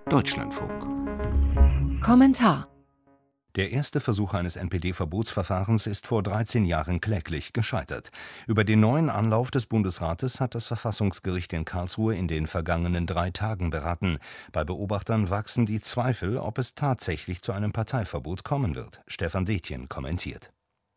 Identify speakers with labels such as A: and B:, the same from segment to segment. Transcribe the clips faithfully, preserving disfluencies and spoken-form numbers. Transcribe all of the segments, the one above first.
A: Deutschlandfunk.
B: Kommentar:
A: Der erste Versuch eines N P D-Verbotsverfahrens ist vor dreizehn Jahren kläglich gescheitert. Über den neuen Anlauf des Bundesrates hat das Verfassungsgericht in Karlsruhe in den vergangenen drei Tagen beraten. Bei Beobachtern wachsen die Zweifel, ob es tatsächlich zu einem Parteiverbot kommen wird. Stefan Detjen kommentiert.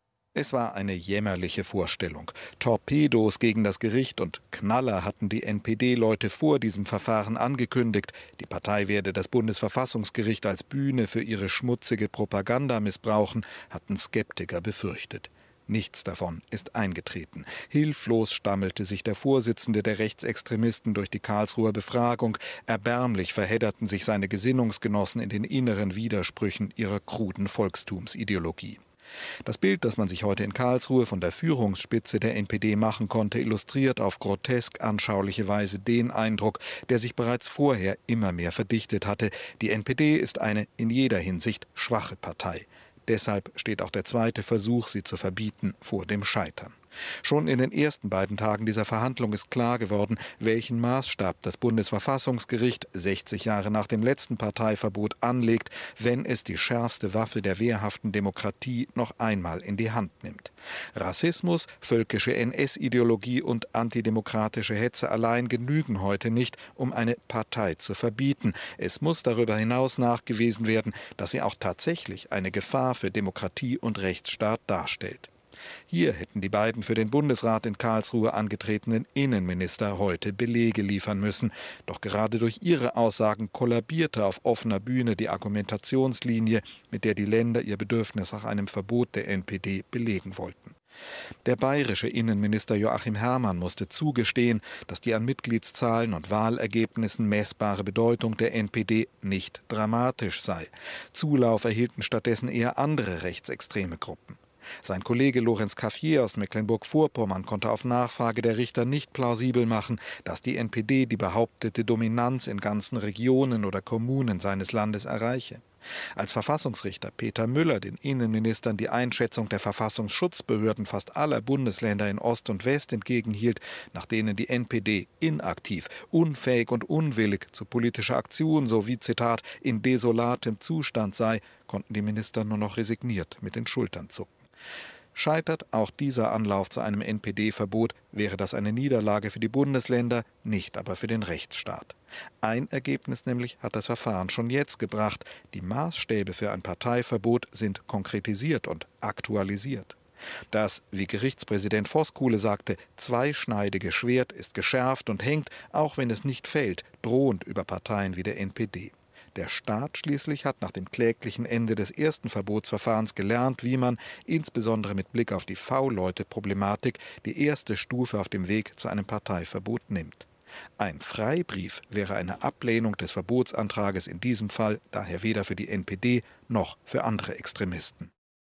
C: Es war eine jämmerliche Vorstellung. Torpedos gegen das Gericht und Knaller hatten die N P D-Leute vor diesem Verfahren angekündigt. Die Partei werde das Bundesverfassungsgericht als Bühne für ihre schmutzige Propaganda missbrauchen, hatten Skeptiker befürchtet. Nichts davon ist eingetreten. Hilflos stammelte sich der Vorsitzende der Rechtsextremisten durch die Karlsruher Befragung. Erbärmlich verhedderten sich seine Gesinnungsgenossen in den inneren Widersprüchen ihrer kruden Volkstumsideologie. Das Bild, das man sich heute in Karlsruhe von der Führungsspitze der N P D machen konnte, illustriert auf grotesk anschauliche Weise den Eindruck, der sich bereits vorher immer mehr verdichtet hatte. Die N P D ist eine in jeder Hinsicht schwache Partei. Deshalb steht auch der zweite Versuch, sie zu verbieten, vor dem Scheitern. Schon in den ersten beiden Tagen dieser Verhandlung ist klar geworden, welchen Maßstab das Bundesverfassungsgericht sechzig Jahre nach dem letzten Parteiverbot anlegt, wenn es die schärfste Waffe der wehrhaften Demokratie noch einmal in die Hand nimmt. Rassismus, völkische N S-Ideologie und antidemokratische Hetze allein genügen heute nicht, um eine Partei zu verbieten. Es muss darüber hinaus nachgewiesen werden, dass sie auch tatsächlich eine Gefahr für Demokratie und Rechtsstaat darstellt. Hier hätten die beiden für den Bundesrat in Karlsruhe angetretenen Innenminister heute Belege liefern müssen. Doch gerade durch ihre Aussagen kollabierte auf offener Bühne die Argumentationslinie, mit der die Länder ihr Bedürfnis nach einem Verbot der N P D belegen wollten. Der bayerische Innenminister Joachim Herrmann musste zugestehen, dass die an Mitgliedszahlen und Wahlergebnissen messbare Bedeutung der N P D nicht dramatisch sei. Zulauf erhielten stattdessen eher andere rechtsextreme Gruppen. Sein Kollege Lorenz Cafier aus Mecklenburg-Vorpommern konnte auf Nachfrage der Richter nicht plausibel machen, dass die N P D die behauptete Dominanz in ganzen Regionen oder Kommunen seines Landes erreiche. Als Verfassungsrichter Peter Müller den Innenministern die Einschätzung der Verfassungsschutzbehörden fast aller Bundesländer in Ost und West entgegenhielt, nach denen die N P D inaktiv, unfähig und unwillig zu politischer Aktion sowie, Zitat, in desolatem Zustand sei, konnten die Minister nur noch resigniert mit den Schultern zucken. Scheitert auch dieser Anlauf zu einem N P D-Verbot, wäre das eine Niederlage für die Bundesländer, nicht aber für den Rechtsstaat. Ein Ergebnis nämlich hat das Verfahren schon jetzt gebracht. Die Maßstäbe für ein Parteiverbot sind konkretisiert und aktualisiert. Das, wie Gerichtspräsident Voskuhle sagte, zweischneidige Schwert ist geschärft und hängt, auch wenn es nicht fällt, drohend über Parteien wie der N P D. Der Staat schließlich hat nach dem kläglichen Ende des ersten Verbotsverfahrens gelernt, wie man, insbesondere mit Blick auf die V-Leute-Problematik, die erste Stufe auf dem Weg zu einem Parteiverbot nimmt. Ein Freibrief wäre eine Ablehnung des Verbotsantrages in diesem Fall daher weder für die N P D noch für andere Extremisten.